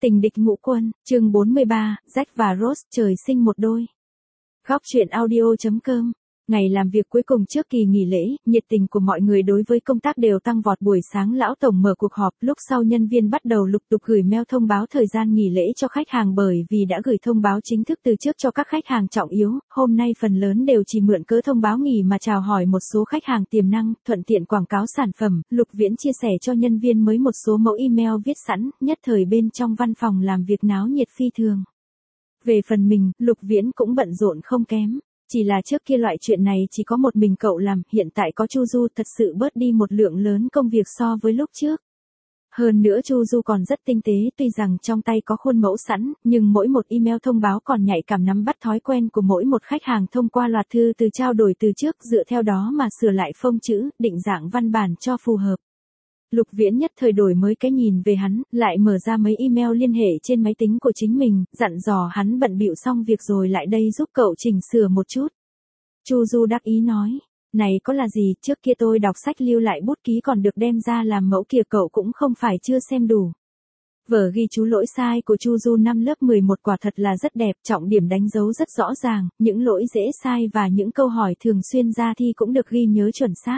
Tình địch ngũ quân, chương 43, Jack và Rose trời sinh một đôi. Góc truyện audio.com. Ngày làm việc cuối cùng trước kỳ nghỉ lễ, nhiệt tình của mọi người đối với công tác đều tăng vọt. Buổi sáng lão tổng mở cuộc họp, lúc sau nhân viên bắt đầu lục tục gửi mail thông báo thời gian nghỉ lễ cho khách hàng bởi vì đã gửi thông báo chính thức từ trước cho các khách hàng trọng yếu. Hôm nay phần lớn đều chỉ mượn cớ thông báo nghỉ mà chào hỏi một số khách hàng tiềm năng, thuận tiện quảng cáo sản phẩm. Lục Viễn chia sẻ cho nhân viên mới một số mẫu email viết sẵn, nhất thời bên trong văn phòng làm việc náo nhiệt phi thường. Về phần mình, Lục Viễn cũng bận rộn không kém. Chỉ là trước kia loại chuyện này chỉ có một mình cậu làm, hiện tại có Chu Du thật sự bớt đi một lượng lớn công việc so với lúc trước. Hơn nữa Chu Du còn rất tinh tế, tuy rằng trong tay có khuôn mẫu sẵn, nhưng mỗi một email thông báo còn nhạy cảm nắm bắt thói quen của mỗi một khách hàng thông qua loạt thư từ trao đổi từ trước, dựa theo đó mà sửa lại phông chữ, định dạng văn bản cho phù hợp. Lục Viễn nhất thời đổi mới cái nhìn về hắn, lại mở ra mấy email liên hệ trên máy tính của chính mình, dặn dò hắn bận bịu xong việc rồi lại đây giúp cậu chỉnh sửa một chút. Chu Du đắc ý nói, này có là gì, trước kia tôi đọc sách lưu lại bút ký còn được đem ra làm mẫu kìa, cậu cũng không phải chưa xem đủ. Vở ghi chú lỗi sai của Chu Du năm lớp 11 quả thật là rất đẹp, trọng điểm đánh dấu rất rõ ràng, những lỗi dễ sai và những câu hỏi thường xuyên ra thi cũng được ghi nhớ chuẩn xác.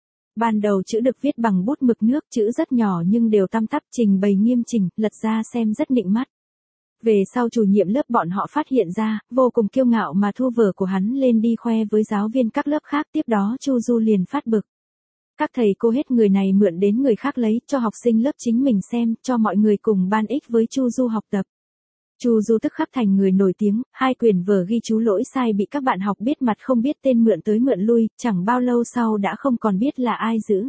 Ban đầu chữ được viết bằng bút mực nước, chữ rất nhỏ nhưng đều tăm tắp, trình bày nghiêm chỉnh, lật ra xem rất nịnh mắt. Về sau chủ nhiệm lớp bọn họ phát hiện ra, vô cùng kiêu ngạo mà thu vở của hắn lên đi khoe với giáo viên các lớp khác, tiếp đó Chu Du liền phát bực. Các thầy cô hết người này mượn đến người khác lấy, cho học sinh lớp chính mình xem, cho mọi người cùng ban ích với Chu Du học tập. Chu Du tức khắc thành người nổi tiếng, 2 quyển vở ghi chú lỗi sai bị các bạn học biết mặt không biết tên mượn tới mượn lui, chẳng bao lâu sau đã không còn biết là ai giữ.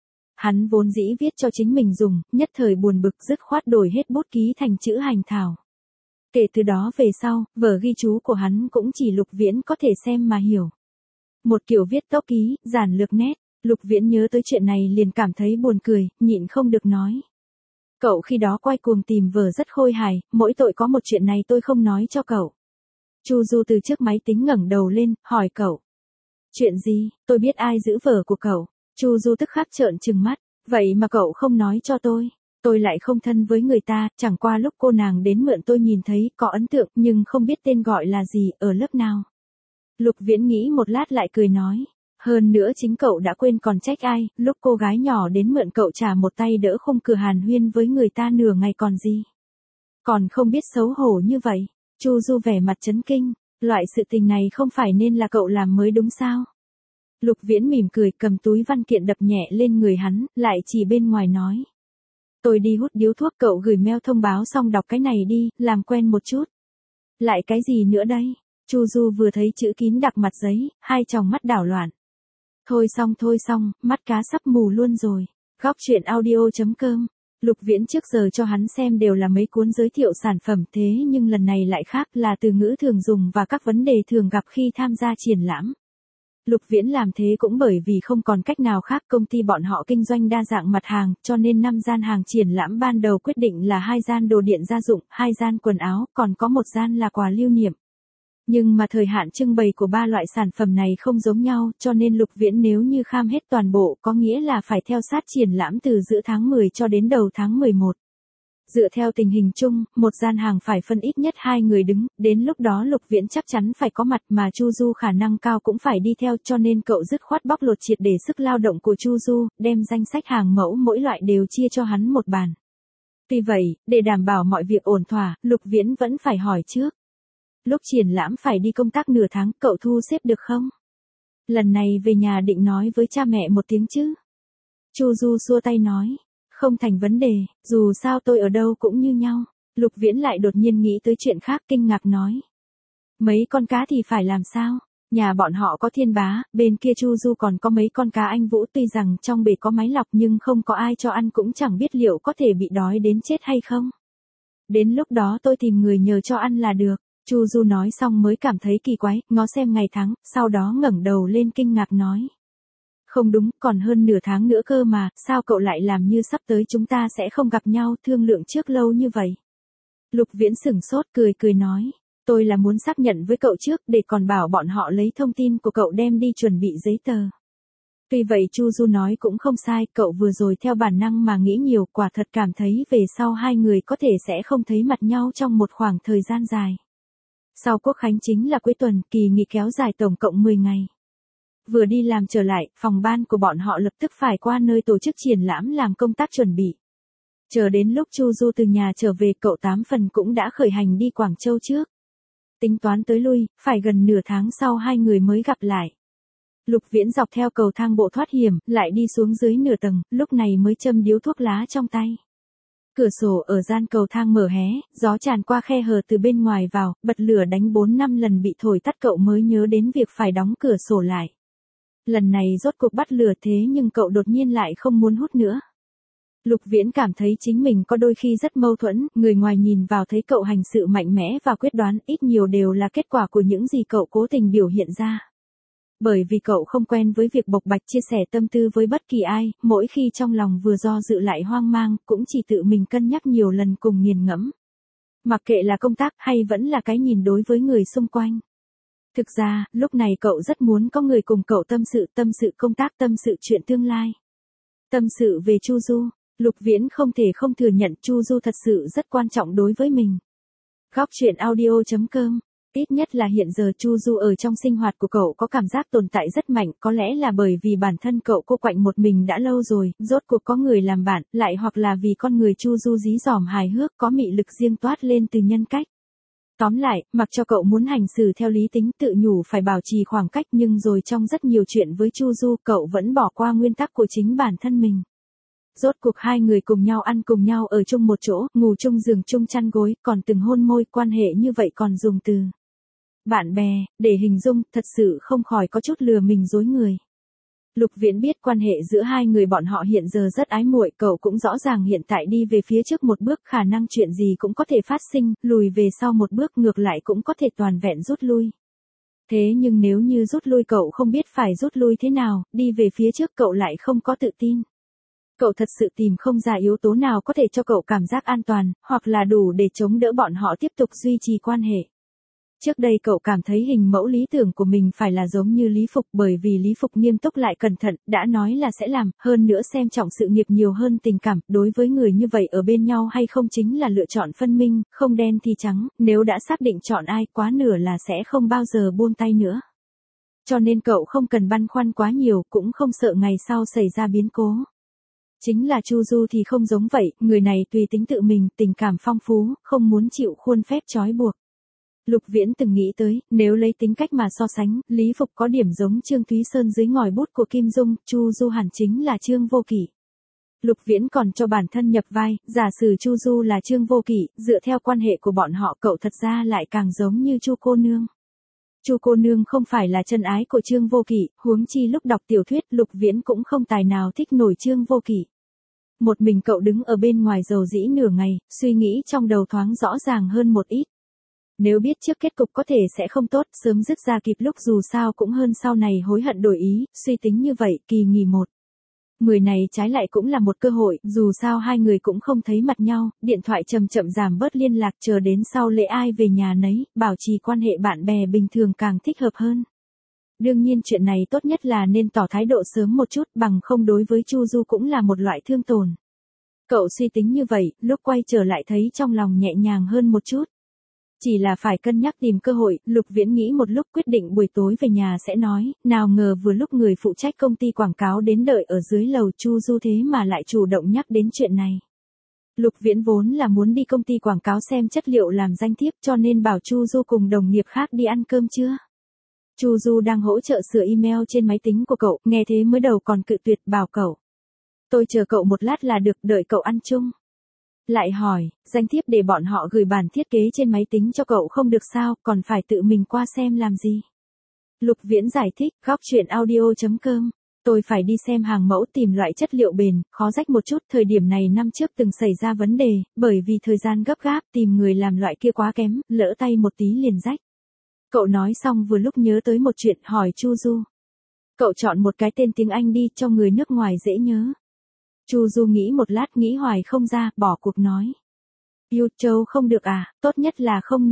Hắn vốn dĩ viết cho chính mình dùng, nhất thời buồn bực dứt khoát đổi hết bút ký thành chữ hành thảo. Kể từ đó về sau, vở ghi chú của hắn cũng chỉ Lục Viễn có thể xem mà hiểu. Một kiểu viết tốc ký, giản lược nét, Lục Viễn nhớ tới chuyện này liền cảm thấy buồn cười, nhịn không được nói. Cậu khi đó quay cuồng tìm vở rất khôi hài, mỗi tội có một chuyện này tôi không nói cho cậu. Chu Du từ trước máy tính ngẩng đầu lên, hỏi cậu. Chuyện gì, tôi biết ai giữ vở của cậu. Chu Du tức khắc trợn trừng mắt, vậy mà cậu không nói cho tôi lại không thân với người ta, chẳng qua lúc cô nàng đến mượn tôi nhìn thấy, có ấn tượng, nhưng không biết tên gọi là gì, ở lớp nào. Lục Viễn nghĩ một lát lại cười nói. Hơn nữa chính cậu đã quên còn trách ai, lúc cô gái nhỏ đến mượn cậu trả một tay đỡ không cửa hàn huyên với người ta nửa ngày còn gì. Còn không biết xấu hổ như vậy. Chu Du vẻ mặt chấn kinh, loại sự tình này không phải nên là cậu làm mới đúng sao. Lục Viễn mỉm cười cầm túi văn kiện đập nhẹ lên người hắn, lại chỉ bên ngoài nói. Tôi đi hút điếu thuốc, cậu gửi mail thông báo xong đọc cái này đi, làm quen một chút. Lại cái gì nữa đây? Chu Du vừa thấy chữ kín đặc mặt giấy, hai tròng mắt đảo loạn. Thôi xong, mắt cá sắp mù luôn rồi. Góc truyện audio.com. Lục Viễn trước giờ cho hắn xem đều là mấy cuốn giới thiệu sản phẩm, thế nhưng lần này lại khác, là từ ngữ thường dùng và các vấn đề thường gặp khi tham gia triển lãm. Lục Viễn làm thế cũng bởi vì không còn cách nào khác, công ty bọn họ kinh doanh đa dạng mặt hàng, cho nên 5 gian hàng triển lãm ban đầu quyết định là 2 gian đồ điện gia dụng, 2 gian quần áo, còn có 1 gian là quà lưu niệm. Nhưng mà thời hạn trưng bày của 3 loại sản phẩm này không giống nhau, cho nên Lục Viễn nếu như kham hết toàn bộ có nghĩa là phải theo sát triển lãm từ giữa tháng 10 cho đến đầu tháng 11. Dựa theo tình hình chung, 1 gian hàng phải phân ít nhất 2 người đứng, đến lúc đó Lục Viễn chắc chắn phải có mặt mà Chu Du khả năng cao cũng phải đi theo, cho nên cậu dứt khoát bóc lột triệt để sức lao động của Chu Du, đem danh sách hàng mẫu mỗi loại đều chia cho hắn một bàn. Tuy vậy, để đảm bảo mọi việc ổn thỏa, Lục Viễn vẫn phải hỏi trước. Lúc triển lãm phải đi công tác nửa tháng, cậu thu xếp được không? Lần này về nhà định nói với cha mẹ một tiếng chứ? Chu Du xua tay nói. Không thành vấn đề, dù sao tôi ở đâu cũng như nhau. Lục Viễn lại đột nhiên nghĩ tới chuyện khác, kinh ngạc nói. Mấy con cá thì phải làm sao? Nhà bọn họ có Thiên Bá, bên kia Chu Du còn có mấy con cá Anh Vũ, tuy rằng trong bể có máy lọc nhưng không có ai cho ăn, cũng chẳng biết liệu có thể bị đói đến chết hay không. Đến lúc đó tôi tìm người nhờ cho ăn là được. Chu Du nói xong mới cảm thấy kỳ quái, ngó xem ngày tháng, sau đó ngẩng đầu lên kinh ngạc nói. Không đúng, còn hơn nửa tháng nữa cơ mà, sao cậu lại làm như sắp tới chúng ta sẽ không gặp nhau, thương lượng trước lâu như vậy. Lục Viễn sửng sốt cười nói. Tôi là muốn xác nhận với cậu trước để còn bảo bọn họ lấy thông tin của cậu đem đi chuẩn bị giấy tờ. Tuy vậy Chu Du nói cũng không sai, cậu vừa rồi theo bản năng mà nghĩ nhiều, quả thật cảm thấy về sau hai người có thể sẽ không thấy mặt nhau trong một khoảng thời gian dài. Sau Quốc khánh chính là cuối tuần, kỳ nghỉ kéo dài tổng cộng 10 ngày. Vừa đi làm trở lại, phòng ban của bọn họ lập tức phải qua nơi tổ chức triển lãm làm công tác chuẩn bị. Chờ đến lúc Chu Du từ nhà trở về, cậu 8 phần cũng đã khởi hành đi Quảng Châu trước. Tính toán tới lui, phải gần nửa tháng sau hai người mới gặp lại. Lục Viễn dọc theo cầu thang bộ thoát hiểm, lại đi xuống dưới nửa tầng, lúc này mới châm điếu thuốc lá trong tay. Cửa sổ ở gian cầu thang mở hé, gió tràn qua khe hở từ bên ngoài vào, bật lửa đánh 4-5 lần bị thổi tắt, cậu mới nhớ đến việc phải đóng cửa sổ lại. Lần này rốt cuộc bắt lửa, thế nhưng cậu đột nhiên lại không muốn hút nữa. Lục Viễn cảm thấy chính mình có đôi khi rất mâu thuẫn, người ngoài nhìn vào thấy cậu hành sự mạnh mẽ và quyết đoán, ít nhiều đều là kết quả của những gì cậu cố tình biểu hiện ra. Bởi vì cậu không quen với việc bộc bạch chia sẻ tâm tư với bất kỳ ai, mỗi khi trong lòng vừa do dự lại hoang mang, cũng chỉ tự mình cân nhắc nhiều lần cùng nghiền ngẫm. Mặc kệ là công tác hay vẫn là cái nhìn đối với người xung quanh. Thực ra, lúc này cậu rất muốn có người cùng cậu tâm sự công tác, tâm sự chuyện tương lai. Tâm sự về Chu Du, Lục Viễn không thể không thừa nhận Chu Du thật sự rất quan trọng đối với mình. Góc truyện audio.com. Ít nhất là hiện giờ Chu Du ở trong sinh hoạt của cậu có cảm giác tồn tại rất mạnh, có lẽ là bởi vì bản thân cậu cô quạnh một mình đã lâu rồi, rốt cuộc có người làm bạn, lại hoặc là vì con người Chu Du dí dỏm hài hước, có mị lực riêng toát lên từ nhân cách. Tóm lại, mặc cho cậu muốn hành xử theo lý tính, tự nhủ phải bảo trì khoảng cách, nhưng rồi trong rất nhiều chuyện với Chu Du, cậu vẫn bỏ qua nguyên tắc của chính bản thân mình. Rốt cuộc hai người cùng nhau ăn cùng nhau ở chung một chỗ, ngủ chung giường chung chăn gối, còn từng hôn môi, quan hệ như vậy còn dùng từ bạn bè để hình dung, thật sự không khỏi có chút lừa mình dối người. Lục Viễn biết quan hệ giữa hai người bọn họ hiện giờ rất ái muội, cậu cũng rõ ràng hiện tại đi về phía trước một bước khả năng chuyện gì cũng có thể phát sinh, lùi về sau một bước ngược lại cũng có thể toàn vẹn rút lui. Thế nhưng nếu như rút lui cậu không biết phải rút lui thế nào, đi về phía trước cậu lại không có tự tin. Cậu thật sự tìm không ra yếu tố nào có thể cho cậu cảm giác an toàn, hoặc là đủ để chống đỡ bọn họ tiếp tục duy trì quan hệ. Trước đây cậu cảm thấy hình mẫu lý tưởng của mình phải là giống như Lý Phục, bởi vì Lý Phục nghiêm túc lại cẩn thận, đã nói là sẽ làm, hơn nữa xem trọng sự nghiệp nhiều hơn tình cảm, đối với người như vậy ở bên nhau hay không chính là lựa chọn phân minh, không đen thì trắng, nếu đã xác định chọn ai quá nửa là sẽ không bao giờ buông tay nữa. Cho nên cậu không cần băn khoăn quá nhiều, cũng không sợ ngày sau xảy ra biến cố. Chính là Chu Du thì không giống vậy, người này tùy tính tự mình, tình cảm phong phú, không muốn chịu khuôn phép trói buộc. Lục Viễn từng nghĩ tới, nếu lấy tính cách mà so sánh, Lý Phục có điểm giống Trương Thúy Sơn dưới ngòi bút của Kim Dung, Chu Du hẳn chính là Trương Vô Kỵ. Lục Viễn còn cho bản thân nhập vai, giả sử Chu Du là Trương Vô Kỵ, dựa theo quan hệ của bọn họ cậu thật ra lại càng giống như Chu cô nương. Chu cô nương không phải là chân ái của Trương Vô Kỵ, huống chi lúc đọc tiểu thuyết Lục Viễn cũng không tài nào thích nổi Trương Vô Kỵ. Một mình cậu đứng ở bên ngoài dầu dĩ nửa ngày, suy nghĩ trong đầu thoáng rõ ràng hơn một ít. Nếu biết trước kết cục có thể sẽ không tốt, sớm dứt ra kịp lúc dù sao cũng hơn sau này hối hận đổi ý, suy tính như vậy, kỳ nghỉ 10 này trái lại cũng là một cơ hội, dù sao hai người cũng không thấy mặt nhau, điện thoại chậm chậm giảm bớt liên lạc, chờ đến sau lễ ai về nhà nấy, bảo trì quan hệ bạn bè bình thường càng thích hợp hơn. Đương nhiên chuyện này tốt nhất là nên tỏ thái độ sớm một chút, bằng không đối với Chu Du cũng là một loại thương tổn. Cậu suy tính như vậy, lúc quay trở lại thấy trong lòng nhẹ nhàng hơn một chút. Chỉ là phải cân nhắc tìm cơ hội, Lục Viễn nghĩ một lúc quyết định buổi tối về nhà sẽ nói, nào ngờ vừa lúc người phụ trách công ty quảng cáo đến đợi ở dưới lầu, Chu Du thế mà lại chủ động nhắc đến chuyện này. Lục Viễn vốn là muốn đi công ty quảng cáo xem chất liệu làm danh thiếp, cho nên bảo Chu Du cùng đồng nghiệp khác đi ăn cơm trưa. Chu Du đang hỗ trợ sửa email trên máy tính của cậu, nghe thế mới đầu còn cự tuyệt, bảo cậu. Tôi chờ cậu một lát là được, đợi cậu ăn chung. Lại hỏi, danh thiếp để bọn họ gửi bản thiết kế trên máy tính cho cậu không được sao, còn phải tự mình qua xem làm gì. Lục Viễn giải thích, góc truyện audio.com. Tôi phải đi xem hàng mẫu tìm loại chất liệu bền, khó rách một chút, thời điểm này năm trước từng xảy ra vấn đề, bởi vì thời gian gấp gáp tìm người làm loại kia quá kém, lỡ tay một tí liền rách. Cậu nói xong vừa lúc nhớ tới một chuyện, hỏi Chu Du. Cậu chọn một cái tên tiếng Anh đi, cho người nước ngoài dễ nhớ. Chu Du nghĩ một lát, nghĩ hoài không ra, bỏ cuộc nói. Yêu Châu không được à, tốt nhất là không nên.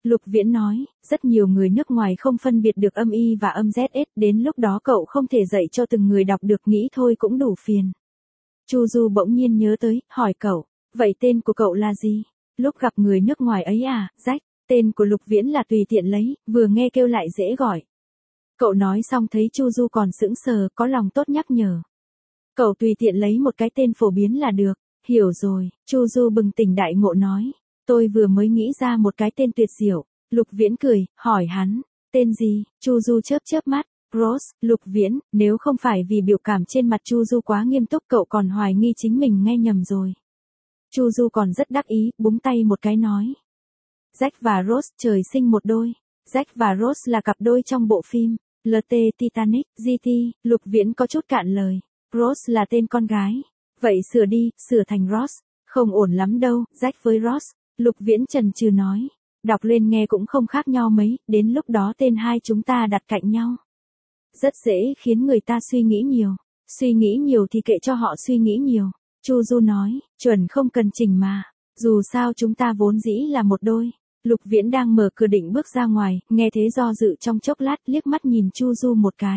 Lục Viễn nói, rất nhiều người nước ngoài không phân biệt được âm y và âm ZS, đến lúc đó cậu không thể dạy cho từng người đọc được, nghĩ thôi cũng đủ phiền. Chu Du bỗng nhiên nhớ tới, hỏi cậu, vậy tên của cậu là gì? Lúc gặp người nước ngoài ấy à, Jack, tên của Lục Viễn là tùy tiện lấy, vừa nghe kêu lại dễ gọi. Cậu nói xong thấy Chu Du còn sững sờ, có lòng tốt nhắc nhở. Cậu tùy tiện lấy một cái tên phổ biến là được, hiểu rồi, Chu Du bừng tỉnh đại ngộ nói. Tôi vừa mới nghĩ ra một cái tên tuyệt diệu. Lục Viễn cười, hỏi hắn, tên gì? Chu Du chớp chớp mắt. Rose. Lục Viễn, nếu không phải vì biểu cảm trên mặt Chu Du quá nghiêm túc cậu còn hoài nghi chính mình nghe nhầm rồi. Chu Du còn rất đắc ý, búng tay một cái nói. Jack và Rose trời sinh một đôi. Jack và Rose là cặp đôi trong bộ phim LT Titanic, GT. Lục Viễn có chút cạn lời. Rose là tên con gái. Vậy sửa đi, sửa thành Rose. Không ổn lắm đâu, Jack với Rose. Lục Viễn chần chừ nói. Đọc lên nghe cũng không khác nhau mấy, đến lúc đó tên hai chúng ta đặt cạnh nhau. Rất dễ khiến người ta suy nghĩ nhiều. Suy nghĩ nhiều thì kệ cho họ suy nghĩ nhiều. Chu Du nói, chuẩn không cần chỉnh mà. Dù sao chúng ta vốn dĩ là một đôi. Lục Viễn đang mở cửa định bước ra ngoài, nghe thế do dự trong chốc lát liếc mắt nhìn Chu Du một cái.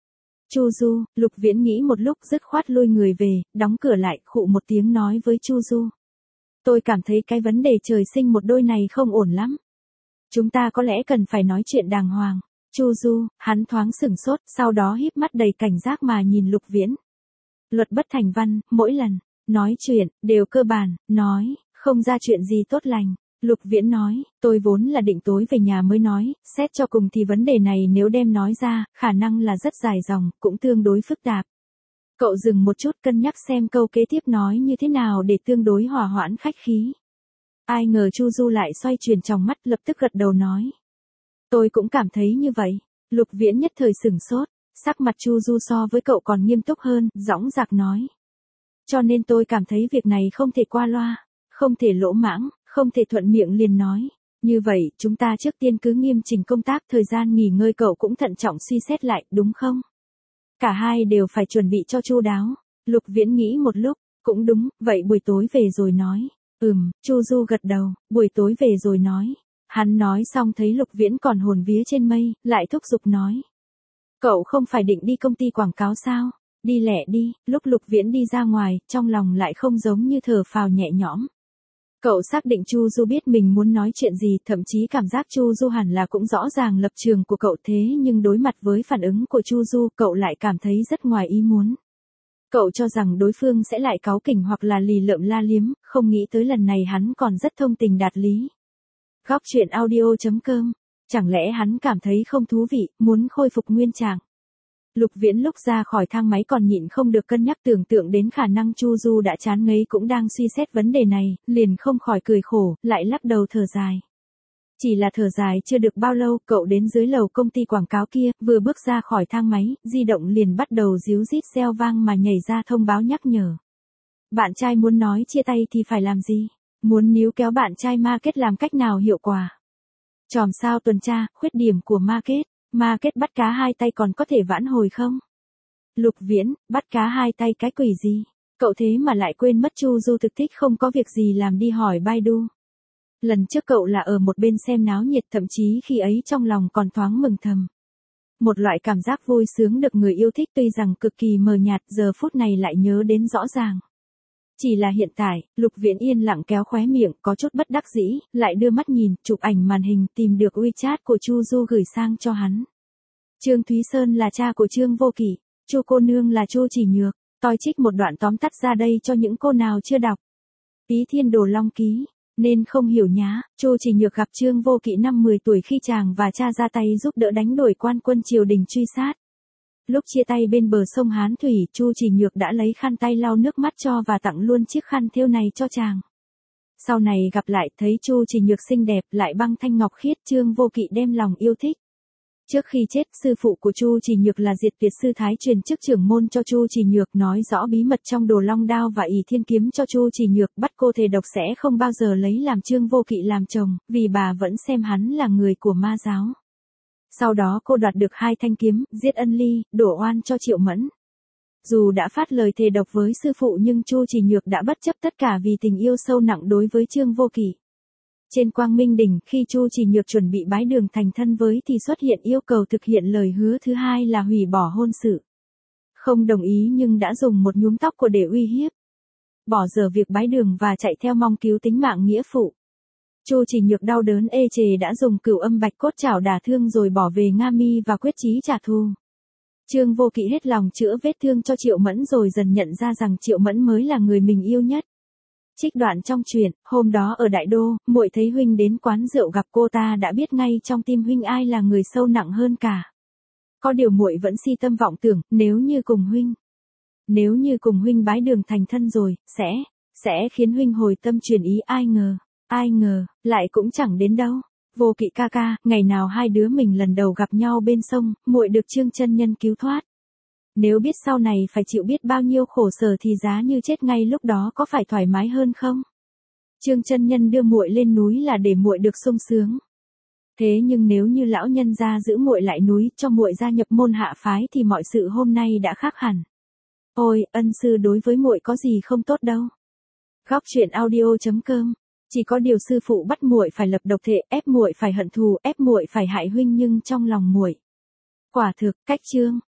Chu Du, Lục Viễn nghĩ một lúc dứt khoát lui người về, đóng cửa lại, khụ một tiếng nói với Chu Du. Tôi cảm thấy cái vấn đề trời sinh một đôi này không ổn lắm. Chúng ta có lẽ cần phải nói chuyện đàng hoàng. Chu Du, hắn thoáng sửng sốt, sau đó híp mắt đầy cảnh giác mà nhìn Lục Viễn. Luật bất thành văn, mỗi lần nói chuyện, đều cơ bản, nói, không ra chuyện gì tốt lành. Lục Viễn nói, tôi vốn là định tối về nhà mới nói, xét cho cùng thì vấn đề này nếu đem nói ra, khả năng là rất dài dòng, cũng tương đối phức tạp. Cậu dừng một chút cân nhắc xem câu kế tiếp nói như thế nào để tương đối hòa hoãn khách khí. Ai ngờ Chu Du lại xoay chuyển tròng mắt lập tức gật đầu nói. Tôi cũng cảm thấy như vậy. Lục Viễn nhất thời sửng sốt, sắc mặt Chu Du so với cậu còn nghiêm túc hơn, dõng dạc nói. Cho nên tôi cảm thấy việc này không thể qua loa, không thể lỗ mãng, không thể thuận miệng liền nói. Như vậy, chúng ta trước tiên cứ nghiêm chỉnh công tác, thời gian nghỉ ngơi cậu cũng thận trọng suy xét lại, đúng không? Cả hai đều phải chuẩn bị cho chu đáo. Lục Viễn nghĩ một lúc, cũng đúng, vậy buổi tối về rồi nói. Chu Du gật đầu, buổi tối về rồi nói. Hắn nói xong thấy Lục Viễn còn hồn vía trên mây, lại thúc giục nói. Cậu không phải định đi công ty quảng cáo sao? Đi lẹ đi. Lúc Lục Viễn đi ra ngoài, trong lòng lại không giống như thở phào nhẹ nhõm. Cậu xác định Chu Du biết mình muốn nói chuyện gì, thậm chí cảm giác Chu Du hẳn là cũng rõ ràng lập trường của cậu, thế nhưng đối mặt với phản ứng của Chu Du, cậu lại cảm thấy rất ngoài ý muốn. Cậu cho rằng đối phương sẽ lại cáu kỉnh hoặc là lì lợm la liếm, không nghĩ tới lần này hắn còn rất thông tình đạt lý. Góc truyện audio.com. Chẳng lẽ hắn cảm thấy không thú vị, muốn khôi phục nguyên trạng? Lục Viễn lúc ra khỏi thang máy còn nhịn không được cân nhắc tưởng tượng đến khả năng Chu Du đã chán ngấy cũng đang suy xét vấn đề này, liền không khỏi cười khổ, lại lắc đầu thở dài. Chỉ là thở dài chưa được bao lâu, cậu đến dưới lầu công ty quảng cáo kia, vừa bước ra khỏi thang máy, di động liền bắt đầu ríu rít reo vang mà nhảy ra thông báo nhắc nhở. Bạn trai muốn nói chia tay thì phải làm gì? Muốn níu kéo bạn trai market làm cách nào hiệu quả? Chòm sao tuần tra, khuyết điểm của market. Market bắt cá hai tay còn có thể vãn hồi không? Lục Viễn, bắt cá hai tay cái quỷ gì? Cậu thế mà lại quên mất Chu Du thực thích không có việc gì làm đi hỏi Baidu. Lần trước cậu là ở một bên xem náo nhiệt, thậm chí khi ấy trong lòng còn thoáng mừng thầm. Một loại cảm giác vui sướng được người yêu thích tuy rằng cực kỳ mờ nhạt, giờ phút này lại nhớ đến rõ ràng. Chỉ là hiện tại, Lục Viễn yên lặng kéo khóe miệng, có chút bất đắc dĩ, lại đưa mắt nhìn, chụp ảnh màn hình, tìm được WeChat của Chu Du gửi sang cho hắn. Trương Thúy Sơn là cha của Trương Vô Kỵ, Chu cô nương là Chu Chỉ Nhược. Tôi trích một đoạn tóm tắt ra đây cho những cô nào chưa đọc. Tí Thiên Đồ Long Ký, nên không hiểu nhá. Chu Chỉ Nhược gặp Trương Vô Kỵ năm 10 tuổi khi chàng và cha ra tay giúp đỡ đánh đuổi quan quân triều đình truy sát. Lúc chia tay bên bờ sông Hán Thủy, Chu Chỉ Nhược đã lấy khăn tay lau nước mắt cho và tặng luôn chiếc khăn thêu này cho chàng. Sau này gặp lại, thấy Chu Chỉ Nhược xinh đẹp, lại băng thanh ngọc khiết, Trương Vô Kỵ đem lòng yêu thích. Trước khi chết, sư phụ của Chu Chỉ Nhược là Diệt Tuyệt Sư Thái truyền chức trưởng môn cho Chu Chỉ Nhược, nói rõ bí mật trong Đồ Long Đao và Ỷ Thiên Kiếm cho Chu Chỉ Nhược, bắt cô thề độc sẽ không bao giờ lấy làm Trương Vô Kỵ làm chồng, vì bà vẫn xem hắn là người của ma giáo. Sau đó cô đoạt được 2 thanh kiếm, giết Ân Ly, đổ oan cho Triệu Mẫn. Dù đã phát lời thề độc với sư phụ nhưng Chu Chỉ Nhược đã bất chấp tất cả vì tình yêu sâu nặng đối với Trương Vô Kỵ. Trên Quang Minh Đỉnh, khi Chu Chỉ Nhược chuẩn bị bái đường thành thân với thì xuất hiện yêu cầu thực hiện lời hứa thứ hai là hủy bỏ hôn sự. Không đồng ý nhưng đã dùng một nhúm tóc của để uy hiếp. Bỏ dở việc bái đường và chạy theo mong cứu tính mạng nghĩa phụ. Chu Chỉ Nhược đau đớn ê chề đã dùng cửu âm bạch cốt chảo đả thương rồi bỏ về Nga Mi và quyết chí trả thù. Trương Vô Kỵ hết lòng chữa vết thương cho Triệu Mẫn rồi dần nhận ra rằng Triệu Mẫn mới là người mình yêu nhất. Trích đoạn trong truyện, hôm đó ở Đại Đô, muội thấy huynh đến quán rượu gặp cô ta đã biết ngay trong tim huynh ai là người sâu nặng hơn cả. Có điều muội vẫn si tâm vọng tưởng, nếu như cùng huynh bái đường thành thân rồi, sẽ khiến huynh hồi tâm chuyển ý, ai ngờ, lại cũng chẳng đến đâu. Vô Kỵ ca ca, ngày nào hai đứa mình lần đầu gặp nhau bên sông, muội được Trương chân nhân cứu thoát. Nếu biết sau này phải chịu biết bao nhiêu khổ sở thì giá như chết ngay lúc đó có phải thoải mái hơn không? Trương chân nhân đưa muội lên núi là để muội được sung sướng. Thế nhưng nếu như lão nhân gia giữ muội lại núi cho muội gia nhập môn hạ phái thì mọi sự hôm nay đã khác hẳn. Ôi, ân sư đối với muội có gì không tốt đâu. Góc truyện audio.com. Chỉ có điều sư phụ bắt muội phải lập độc thể, ép muội phải hận thù, ép muội phải hại huynh nhưng trong lòng muội. Quả thực, cách Trương